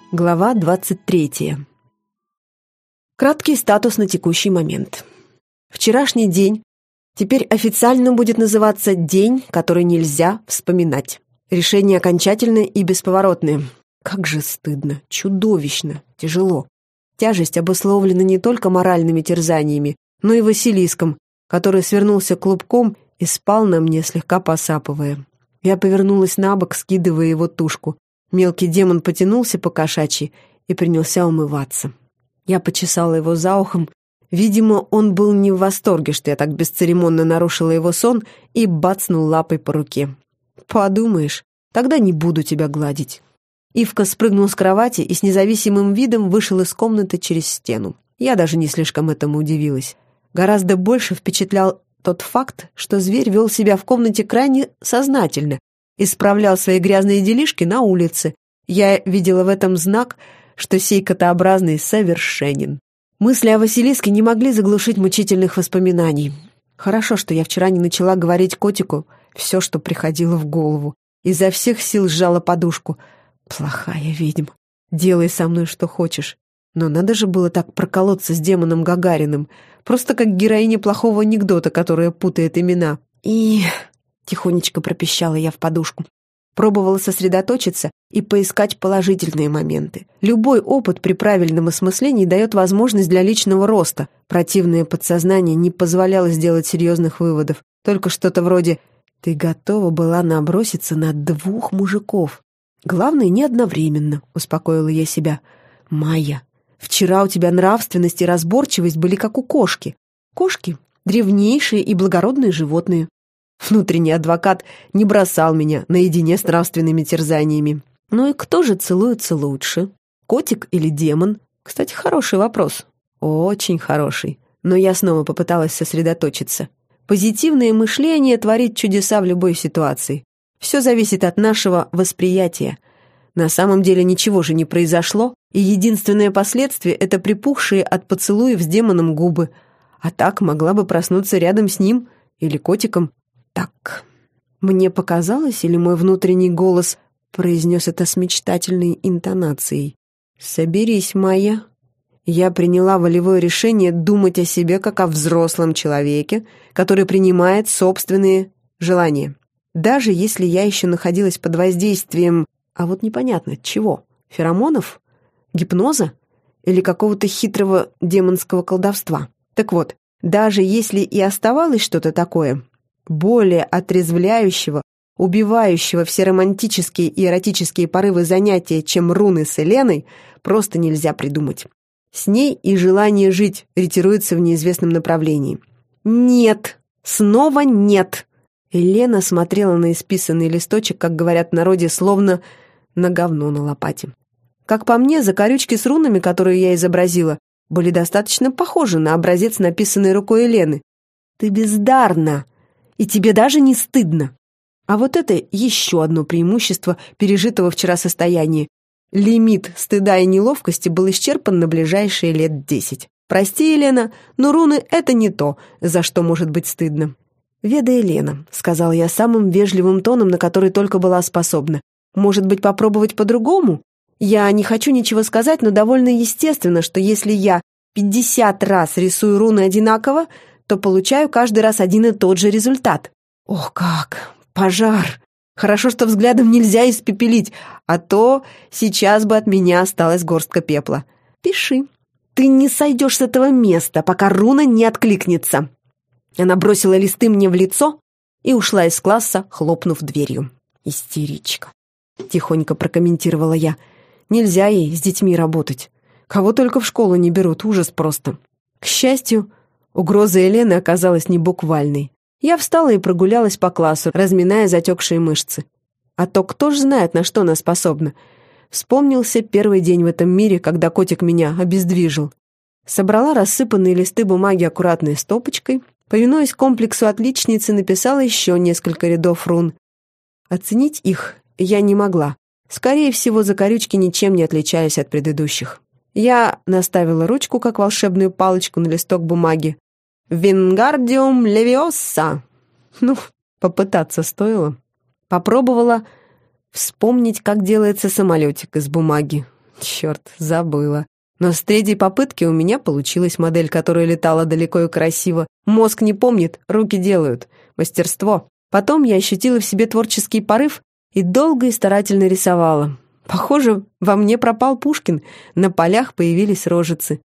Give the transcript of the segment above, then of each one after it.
Глава 23. Краткий статус на текущий момент. Вчерашний день теперь официально будет называться «День, который нельзя вспоминать». Решение окончательное и бесповоротное. Как же стыдно, чудовищно, тяжело. Тяжесть обусловлена не только моральными терзаниями, но и Василиском, который свернулся клубком и спал на мне, слегка посапывая. Я повернулась на бок, скидывая его тушку. Мелкий демон потянулся по-кошачьи и принялся умываться. Я почесала его за ухом. Видимо, он был не в восторге, что я так бесцеремонно нарушила его сон и бацнул лапой по руке. «Подумаешь, тогда не буду тебя гладить». Ивка спрыгнул с кровати и с независимым видом вышел из комнаты через стену. Я даже не слишком этому удивилась. Гораздо больше впечатлял тот факт, что зверь вел себя в комнате крайне сознательно, исправлял свои грязные делишки на улице. Я видела в этом знак, что сей котообразный совершенен. Мысли о Василиске не могли заглушить мучительных воспоминаний. Хорошо, что я вчера не начала говорить котику все, что приходило в голову. Изо всех сил сжала подушку. Плохая ведьма. Делай со мной что хочешь. Но надо же было так проколоться с демоном Гагариным. Просто как героиня плохого анекдота, которая путает имена. Тихонечко пропищала я в подушку. Пробовала сосредоточиться и поискать положительные моменты. Любой опыт при правильном осмыслении дает возможность для личного роста. Противное подсознание не позволяло сделать серьезных выводов. Только что-то вроде «ты готова была наброситься на 2 мужиков». Главное, не одновременно, успокоила я себя. «Майя, вчера у тебя нравственность и разборчивость были как у кошки. Кошки — древнейшие и благородные животные». Внутренний адвокат не бросал меня наедине с нравственными терзаниями. Ну и кто же целуется лучше? Котик или демон? Кстати, хороший вопрос. Очень хороший. Но я снова попыталась сосредоточиться. Позитивное мышление творит чудеса в любой ситуации. Все зависит от нашего восприятия. На самом деле ничего же не произошло, и единственное последствие — это припухшие от поцелуев с демоном губы. А так могла бы проснуться рядом с ним или котиком. Так, мне показалось, или мой внутренний голос произнес это с мечтательной интонацией? «Соберись, Майя». Я приняла волевое решение думать о себе как о взрослом человеке, который принимает собственные желания. Даже если я еще находилась под воздействием, а вот непонятно чего, феромонов, гипноза или какого-то хитрого демонского колдовства. Так вот, даже если и оставалось что-то такое, более отрезвляющего, убивающего все романтические и эротические порывы занятия, чем руны с Еленой, просто нельзя придумать. С ней и желание жить ретируется в неизвестном направлении. «Нет! Снова нет!» Елена смотрела на исписанный листочек, как говорят в народе, словно на говно на лопате. Как по мне, закорючки с рунами, которые я изобразила, были достаточно похожи на образец, написанный рукой Елены. «Ты бездарна! И тебе даже не стыдно!» А вот это еще одно преимущество пережитого вчера состояния. Лимит стыда и неловкости был исчерпан на ближайшие лет 10. «Прости, Елена, но руны — это не то, за что может быть стыдно». «Веда Елена», — сказала я самым вежливым тоном, на который только была способна. «Может быть, попробовать по-другому? Я не хочу ничего сказать, но довольно естественно, что если я 50 раз рисую руны одинаково, то получаю каждый раз один и тот же результат». Ох как! Пожар! Хорошо, что взглядом нельзя испепелить, а то сейчас бы от меня осталась горстка пепла. «Пиши. Ты не сойдешь с этого места, пока руна не откликнется». Она бросила листы мне в лицо и ушла из класса, хлопнув дверью. «Истеричка», — тихонько прокомментировала я. «Нельзя ей с детьми работать. Кого только в школу не берут, ужас просто». К счастью, угроза Елены оказалась не буквальной. Я встала и прогулялась по классу, разминая затекшие мышцы. А то кто ж знает, на что она способна. Вспомнился первый день в этом мире, когда котик меня обездвижил. Собрала рассыпанные листы бумаги аккуратной стопочкой, повинуясь комплексу отличницы, написала еще несколько рядов рун. Оценить их я не могла. Скорее всего, закорючки ничем не отличались от предыдущих. Я наставила ручку, как волшебную палочку, на листок бумаги. «Вингардиум левиоса». Ну, попытаться стоило. Попробовала вспомнить, как делается самолетик из бумаги. Черт, забыла. Но с третьей попытки у меня получилась модель, которая летала далеко и красиво. Мозг не помнит, руки делают. Мастерство. Потом я ощутила в себе творческий порыв и долго и старательно рисовала. Похоже, во мне пропал Пушкин. На полях появились рожицы.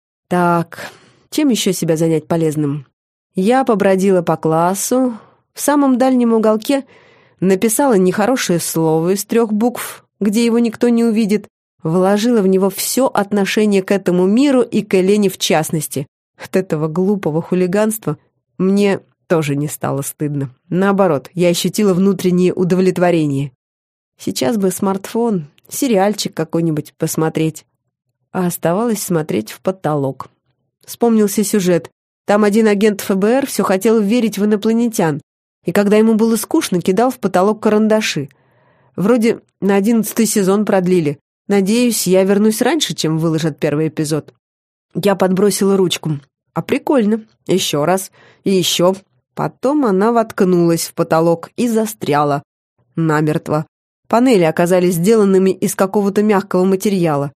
Так, чем еще себя занять полезным? Я побродила по классу. В самом дальнем уголке написала нехорошее слово из 3 букв, где его никто не увидит. Вложила в него все отношение к этому миру и к Елене в частности. От этого глупого хулиганства мне тоже не стало стыдно. Наоборот, я ощутила внутреннее удовлетворение. Сейчас бы смартфон, сериальчик какой-нибудь посмотреть. А оставалось смотреть в потолок. Вспомнился сюжет. Там один агент ФБР все хотел верить в инопланетян. И когда ему было скучно, кидал в потолок карандаши. Вроде на 11-й сезон продлили. Надеюсь, я вернусь раньше, чем выложат 1-й эпизод. Я подбросила ручку. А прикольно. Еще раз. И еще. Потом она воткнулась в потолок и застряла. Намертво. Панели оказались сделанными из какого-то мягкого материала.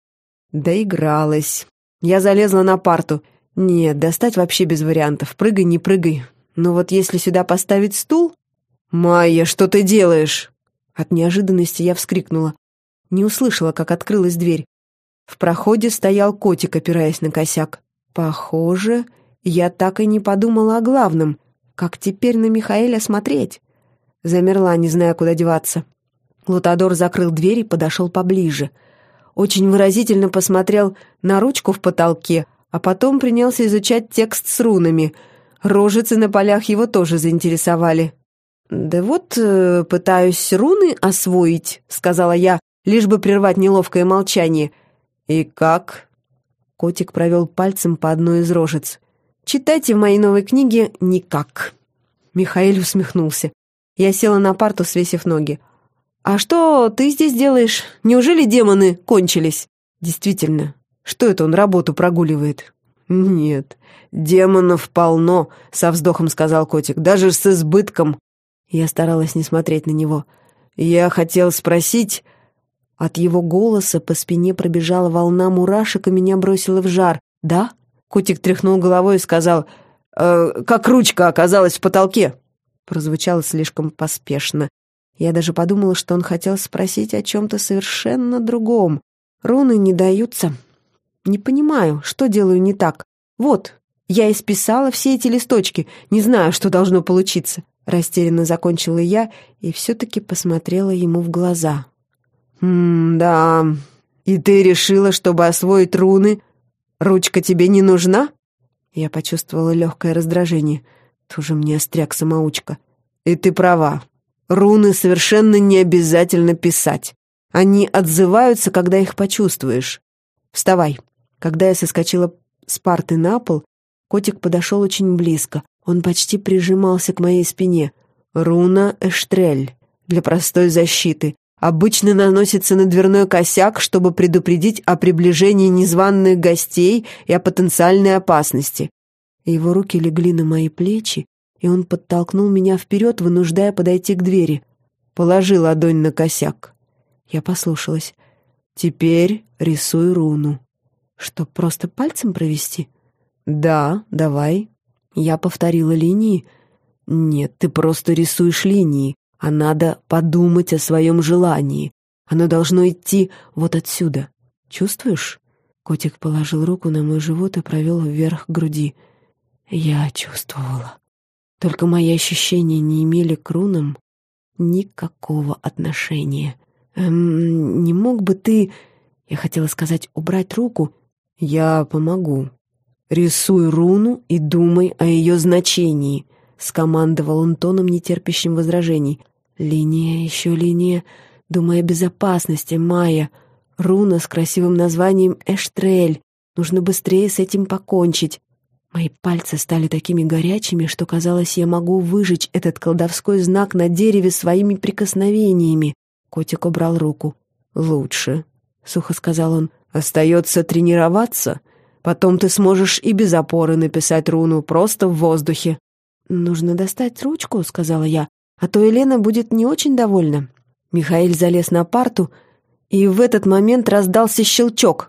Доигралась. Я залезла на парту. Нет, достать вообще без вариантов. Прыгай, не прыгай. Но вот если сюда поставить стул... «Майя, что ты делаешь?» От неожиданности я вскрикнула. Не услышала, как открылась дверь. В проходе стоял котик, опираясь на косяк. Похоже, я так и не подумала о главном. Как теперь на Михаэля смотреть? Замерла, не зная, куда деваться. Лутадор закрыл дверь и подошел поближе. Очень выразительно посмотрел на ручку в потолке, а потом принялся изучать текст с рунами. Рожицы на полях его тоже заинтересовали. «Да вот, пытаюсь руны освоить», — сказала я, лишь бы прервать неловкое молчание. «И как?» Котик провел пальцем по одной из рожиц. «Читайте в моей новой книге «Никак». Михаэль усмехнулся. Я села на парту, свесив ноги. «А что ты здесь делаешь? Неужели демоны кончились?» «Действительно, что это он работу прогуливает?» «Нет, демонов полно», — со вздохом сказал котик, — «даже с избытком». Я старалась не смотреть на него. «Я хотел спросить...» От его голоса по спине пробежала волна мурашек и меня бросило в жар. «Да?» — котик тряхнул головой и сказал, «Как ручка оказалась в потолке?» Прозвучало слишком поспешно. Я даже подумала, что он хотел спросить о чем-то совершенно другом. Руны не даются. Не понимаю, что делаю не так. Вот, я исписала все эти листочки. Не знаю, что должно получиться. Растерянно закончила я и все-таки посмотрела ему в глаза. «Да, и ты решила, чтобы освоить руны, ручка тебе не нужна?» Я почувствовала легкое раздражение. Тоже мне остряк-самоучка. «И ты права. Руны совершенно не обязательно писать. Они отзываются, когда их почувствуешь. Вставай». Когда я соскочила с парты на пол, котик подошел очень близко. Он почти прижимался к моей спине. «Руна Эштрель для простой защиты. Обычно наносится на дверной косяк, чтобы предупредить о приближении незваных гостей и о потенциальной опасности». Его руки легли на мои плечи, и он подтолкнул меня вперед, вынуждая подойти к двери. «Положи ладонь на косяк». Я послушалась. «Теперь рисуй руну». «Что, просто пальцем провести?» «Да, давай». Я повторила линии. «Нет, ты просто рисуешь линии, а надо подумать о своем желании. Оно должно идти вот отсюда. Чувствуешь?» Котик положил руку на мой живот и провел вверх к груди. Я чувствовала. Только мои ощущения не имели к рунам никакого отношения. «Не мог бы ты...» Я хотела сказать «убрать руку». «Я помогу. Рисуй руну и думай о ее значении», — скомандовал он тоном, нетерпящим возражений. «Линия, еще линия. Думай о безопасности, Майя. Руна с красивым названием Эштрель. Нужно быстрее с этим покончить». Мои пальцы стали такими горячими, что, казалось, я могу выжечь этот колдовской знак на дереве своими прикосновениями. Котик убрал руку. «Лучше», — сухо сказал он. «Остается тренироваться. Потом ты сможешь и без опоры написать руну, просто в воздухе». «Нужно достать ручку», — сказала я, «а то Елена будет не очень довольна». Михаэль залез на парту И в этот момент раздался щелчок.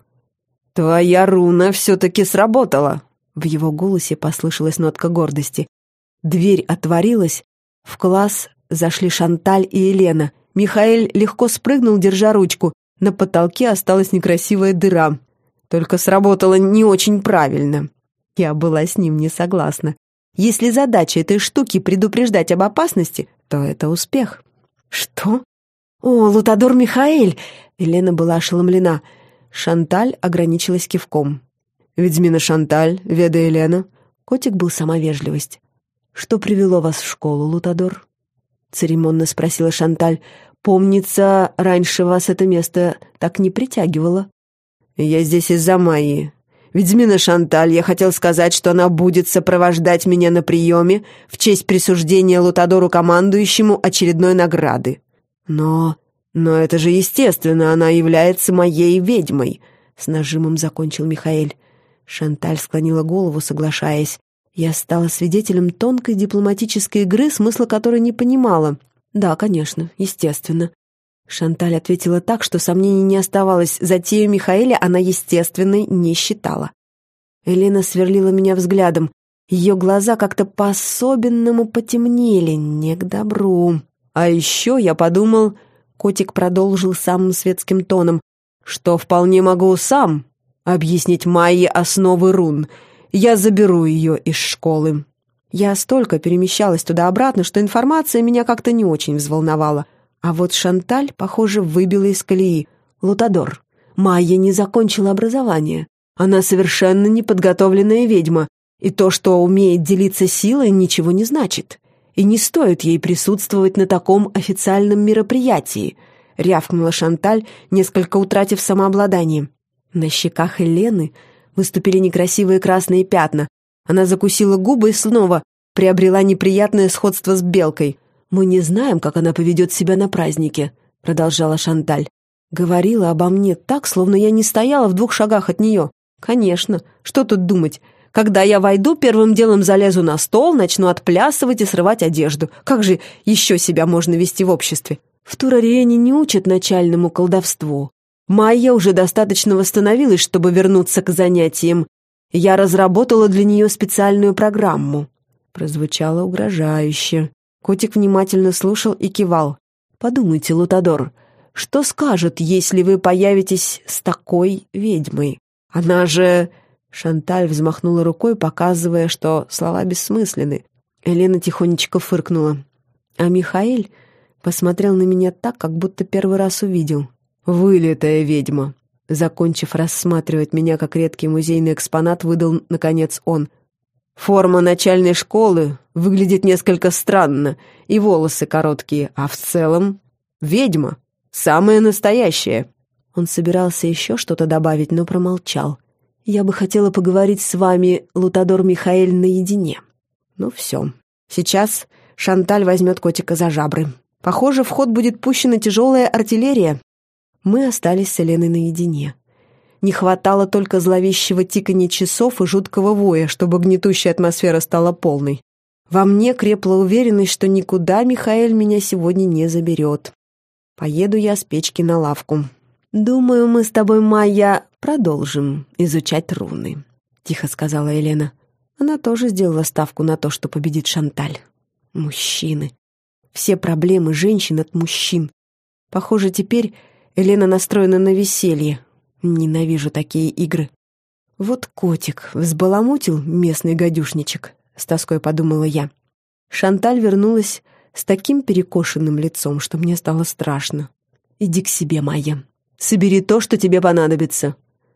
«Твоя руна все-таки сработала!» В его голосе послышалась нотка гордости. Дверь отворилась. В класс зашли Шанталь и Елена. Михаэль легко спрыгнул, держа ручку. На потолке осталась некрасивая дыра. Только сработало не очень правильно. Я была с ним не согласна. Если задача этой штуки предупреждать об опасности, то это успех. «Что? О, Лутадор Михаэль!» Елена была ошеломлена. Шанталь ограничилась кивком. «Ведьмина Шанталь, Веда Елена». Котик был сама вежливость. «Что привело вас в школу, Лутадор?» Церемонно спросила Шанталь. «Помнится, раньше вас это место так не притягивало». «Я здесь из-за Майи. Ведьмина Шанталь, я хотел сказать, что она будет сопровождать меня на приеме в честь присуждения Лутадору командующему очередной награды. Но это же естественно, она является моей ведьмой», — с нажимом закончил Михаэль. Шанталь склонила голову, соглашаясь. Я стала свидетелем тонкой дипломатической игры, смысла которой не понимала. «Да, конечно, естественно». Шанталь ответила так, что сомнений не оставалось. Затею Михаэля она естественной не считала. Елена сверлила меня взглядом. Ее глаза как-то по-особенному потемнели, не к добру. «А еще я подумал...» — котик продолжил самым светским тоном, «что вполне могу сам объяснить Майе основы рун. Я заберу ее из школы». Я столько перемещалась туда-обратно, что информация меня как-то не очень взволновала. А вот Шанталь, похоже, выбила из колеи. «Лутадор, Майя не закончила образование. Она совершенно неподготовленная ведьма, и то, что умеет делиться силой, ничего не значит. И не стоит ей присутствовать на таком официальном мероприятии», — рявкнула Шанталь, несколько утратив самообладание. На щеках Елены выступили некрасивые красные пятна. Она закусила губы и снова приобрела неприятное сходство с белкой. «Мы не знаем, как она поведет себя на празднике», — продолжала Шанталь. «Говорила обо мне так, словно я не стояла в 2 шагах от нее. Конечно, что тут думать? Когда я войду, первым делом залезу на стол, начну отплясывать и срывать одежду. Как же еще себя можно вести в обществе? В Турариене не учат начальному колдовству. Майя уже достаточно восстановилась, чтобы вернуться к занятиям. Я разработала для нее специальную программу». Прозвучало угрожающе. Котик внимательно слушал и кивал. «Подумайте, Лутадор, что скажет, если вы появитесь с такой ведьмой? Она же...» Шанталь взмахнула рукой, показывая, что слова бессмысленны. Елена тихонечко фыркнула. А Михаэль посмотрел на меня так, как будто первый раз увидел. «Вылитая ведьма!» Закончив рассматривать меня как редкий музейный экспонат, выдал, наконец, он. «Форма начальной школы выглядит несколько странно, и волосы короткие, а в целом ведьма, самая настоящая». Он собирался еще что-то добавить, но промолчал. «Я бы хотела поговорить с вами, Лутадор Михаэль, наедине». Ну все. Сейчас Шанталь возьмет котика за жабры. Похоже, в ход будет пущена тяжелая артиллерия. Мы остались с Еленой наедине. Не хватало только зловещего тиканья часов и жуткого воя, чтобы гнетущая атмосфера стала полной. Во мне крепла уверенность, что никуда Михаэль меня сегодня не заберет. Поеду я с печки на лавку. «Думаю, мы с тобой, Майя, продолжим изучать руны», — тихо сказала Елена. Она тоже сделала ставку на то, что победит Шанталь. Мужчины. Все проблемы женщин от мужчин. Похоже, теперь Елена настроена на веселье. Ненавижу такие игры. Вот котик взбаламутил местный гадюшничек, с тоской подумала я. Шанталь вернулась с таким перекошенным лицом, что мне стало страшно. «Иди к себе, Майя. Собери то, что тебе понадобится».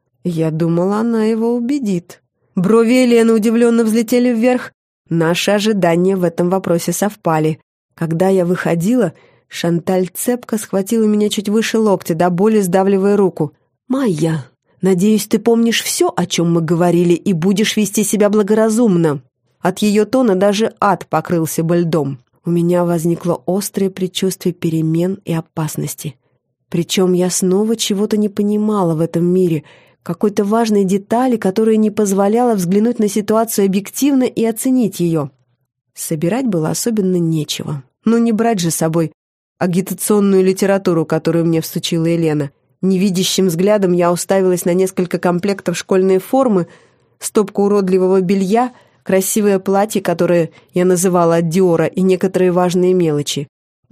Я думала, она его убедит. Брови Елены удивленно взлетели вверх. Наши ожидания в этом вопросе совпали. Когда я выходила, Шанталь цепко схватила меня чуть выше локтя, до боли сдавливая руку. «Майя, надеюсь, ты помнишь все, о чем мы говорили, и будешь вести себя благоразумно». От ее тона даже ад покрылся бы льдом. У меня возникло острое предчувствие перемен и опасности. Причем я снова чего-то не понимала в этом мире, какой-то важной детали, которая не позволяла взглянуть на ситуацию объективно и оценить ее. Собирать было особенно нечего. Ну не брать же с собой агитационную литературу, которую мне всучила Елена. Невидящим взглядом я уставилась на несколько комплектов школьной формы, стопку уродливого белья, красивое платье, которое я называла от Диора, и некоторые важные мелочи.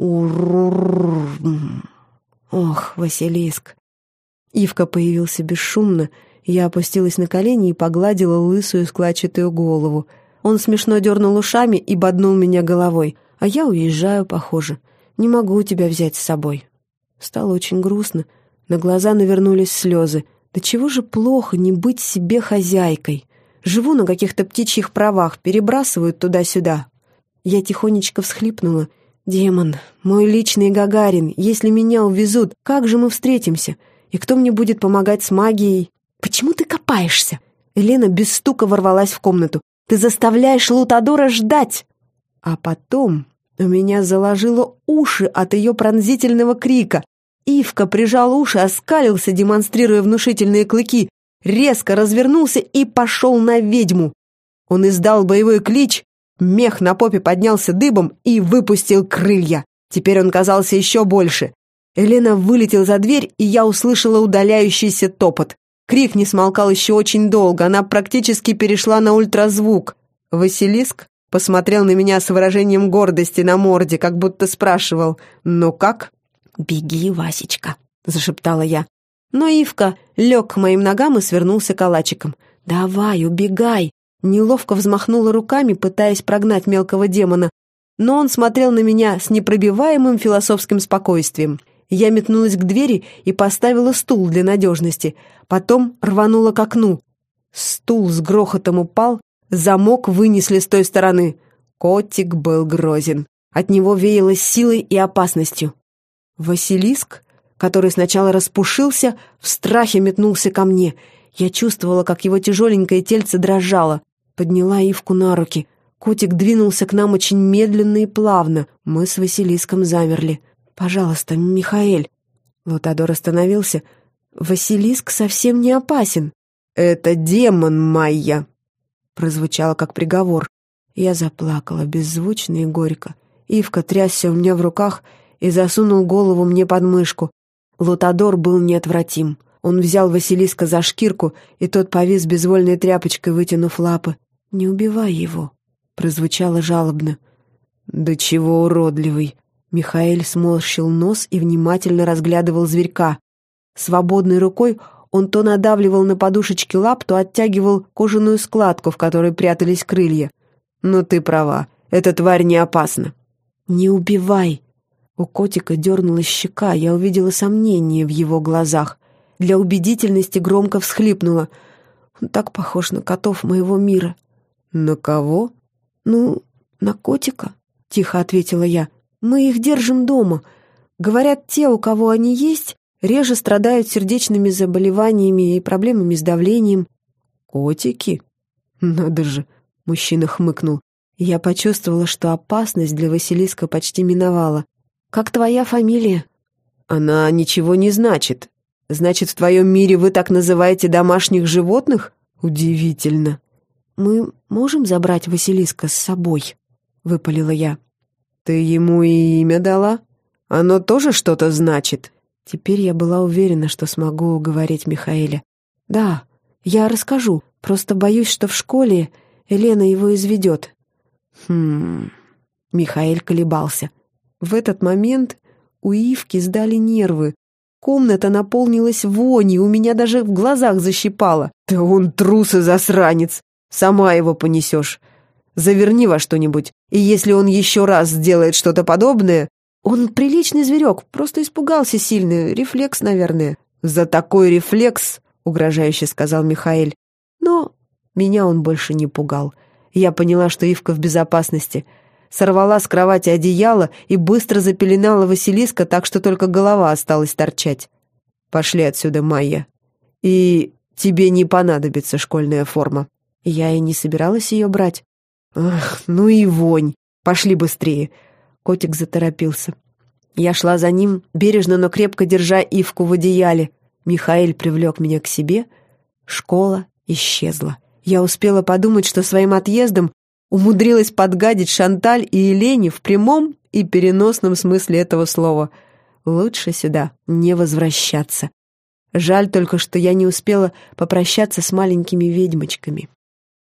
Ох, Василиск. Ивка появился бесшумно, я опустилась на колени и погладила лысую складчатую голову. Он смешно дернул ушами и боднул меня головой. А я уезжаю, похоже. Не могу тебя взять с собой. Стало очень грустно. На глаза навернулись слезы. Да чего же плохо не быть себе хозяйкой? Живу на каких-то птичьих правах, перебрасывают туда-сюда. Я тихонечко всхлипнула. «Демон, мой личный Гагарин, если меня увезут, как же мы встретимся? И кто мне будет помогать с магией?» «Почему ты копаешься?» Елена без стука ворвалась в комнату. «Ты заставляешь Лутадора ждать!» А потом у меня заложило уши от ее пронзительного крика. Ивка прижал уши, оскалился, демонстрируя внушительные клыки, резко развернулся и пошел на ведьму. Он издал боевой клич, мех на попе поднялся дыбом и выпустил крылья. Теперь он казался еще больше. Елена вылетела за дверь, и я услышала удаляющийся топот. Крик не смолкал еще очень долго, она практически перешла на ультразвук. Василиск посмотрел на меня с выражением гордости на морде, как будто спрашивал: «Ну как?» «Беги, Васечка», — зашептала я. Но Ивка лег к моим ногам и свернулся калачиком. «Давай, убегай!» Неловко взмахнула руками, пытаясь прогнать мелкого демона, но он смотрел на меня с непробиваемым философским спокойствием. Я метнулась к двери и поставила стул для надежности, потом рванула к окну. Стул с грохотом упал, замок вынесли с той стороны. Котик был грозен. От него веяло силой и опасностью. Василиск, который сначала распушился, в страхе метнулся ко мне. Я чувствовала, как его тяжеленькое тельце дрожало. Подняла Ивку на руки. Котик двинулся к нам очень медленно и плавно. Мы с Василиском замерли. «Пожалуйста, Михаэль». Лутадор остановился. «Василиск совсем не опасен». «Это демон, Майя», — прозвучало как приговор. Я заплакала беззвучно и горько. Ивка трясся у меня в руках и засунул голову мне под мышку. Лутадор был неотвратим. Он взял Василиска за шкирку, и тот повис безвольной тряпочкой, вытянув лапы. «Не убивай его», — прозвучало жалобно. «Да чего уродливый!» Михаэль сморщил нос и внимательно разглядывал зверька. Свободной рукой он то надавливал на подушечки лап, то оттягивал кожаную складку, в которой прятались крылья. «Но ты права, эта тварь не опасна». «Не убивай!» У котика дернулась щека, я увидела сомнение в его глазах. Для убедительности громко всхлипнула. «Он так похож на котов моего мира». «На кого?» «Ну, на котика», — тихо ответила я. «Мы их держим дома. Говорят, те, у кого они есть, реже страдают сердечными заболеваниями и проблемами с давлением». «Котики? Надо же!» — мужчина хмыкнул. Я почувствовала, что опасность для Василиска почти миновала. «Как твоя фамилия?» «Она ничего не значит. Значит, в твоем мире вы так называете домашних животных? Удивительно». «Мы можем забрать Василиска с собой?» — выпалила я. «Ты ему и имя дала? Оно тоже что-то значит?» Теперь я была уверена, что смогу уговорить Михаэля. «Да, я расскажу. Просто боюсь, что в школе Елена его изведет». Михаэль колебался. В этот момент у Ивки сдали нервы. Комната наполнилась вонью, у меня даже в глазах защипало. «Да он трус и засранец! Сама его понесешь. Заверни во что-нибудь, и если он еще раз сделает что-то подобное...» «Он приличный зверек, просто испугался сильно, рефлекс, наверное». «За такой рефлекс», — угрожающе сказал Михаэль. Но меня он больше не пугал. Я поняла, что Ивка в безопасности. Сорвала с кровати одеяло и быстро запеленала Василиска, так что только голова осталась торчать. «Пошли отсюда, Майя. И тебе не понадобится школьная форма». Я и не собиралась ее брать. «Ах, ну и вонь! Пошли быстрее!» Котик заторопился. Я шла за ним, бережно, но крепко держа Ивку в одеяле. Михаэль привлек меня к себе. Школа исчезла. Я успела подумать, что своим отъездом умудрилась подгадить Шанталь и Елене в прямом и переносном смысле этого слова. Лучше сюда не возвращаться. Жаль только, что я не успела попрощаться с маленькими ведьмочками.